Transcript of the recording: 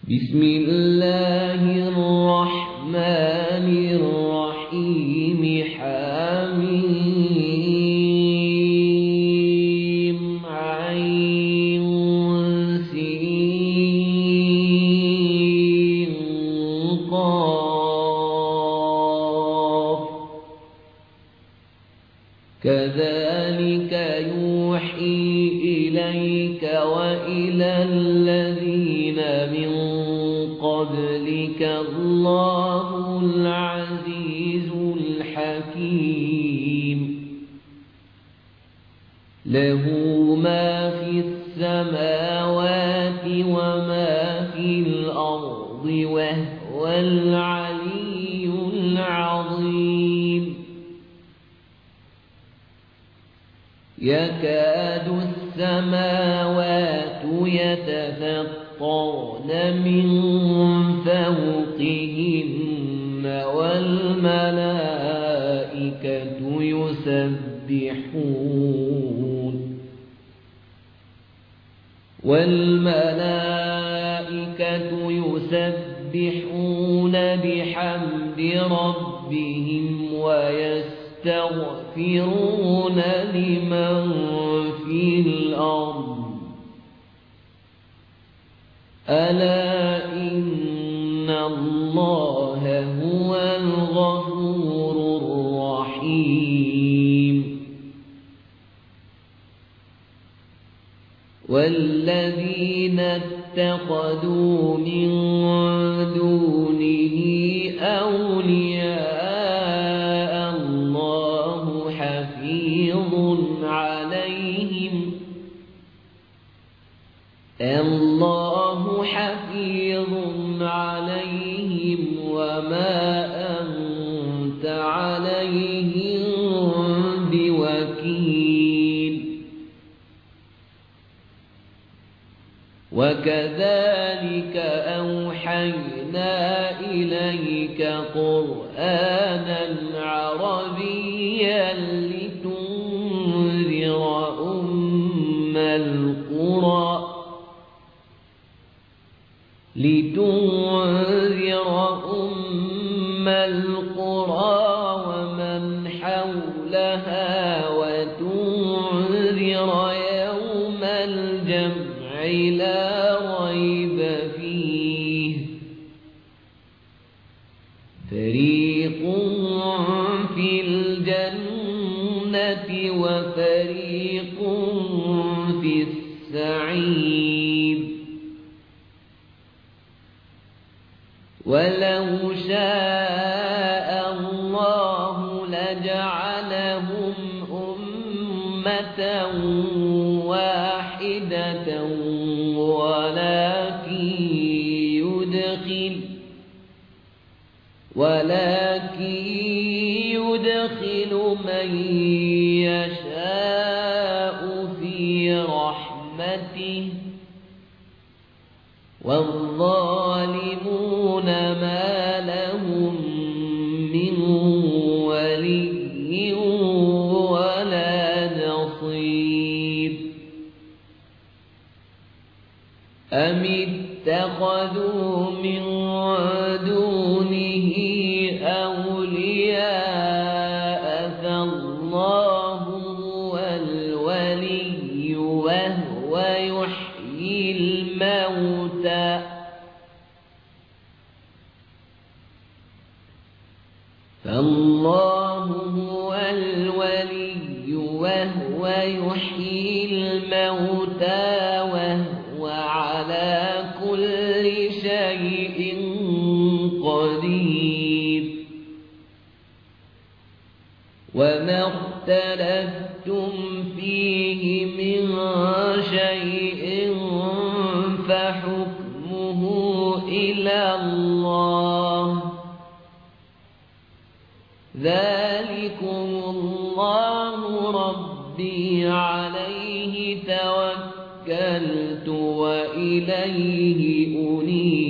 بسم الله الرحمن الرحيم حميم عين سين قاف كذلك يوحي إليك وإلى الذين من قبلك الله العزيز الحكيم له ما في السماوات وما في الأرض وهو العلي العظيم يكاد السماوات يتفطرن من فوقهن والملائكة يسبحون بحمد ربهم ويستغفرون لمن في الأرض ألا إن الله هو الغفور الرحيم والذين اتخذوا من دونه أولياء الله حفيظ عليهم وما أنت عليهم بوكيل وكذلك أوحينا إليك قرآنا عربيا لتنذر أم القرى ومن حولها وتنذر يوم الجمع لا ريب فيه فريق في الجنة وفريق في السعير ولو شاء الله لجعلهم أمة واحدة ولكن يدخل من يشاء في رحمته والظالمون ما لهم من ولي ولا نصير أم اتخذوا من دونه أولياء فالله هو الولي وهو يحيي الموتى وهو على كل شيء قدير وما اختلفتم فيه من شيء فحكمه إلى الله ذلكم الله ربي عليه توكلت وإليه أنيب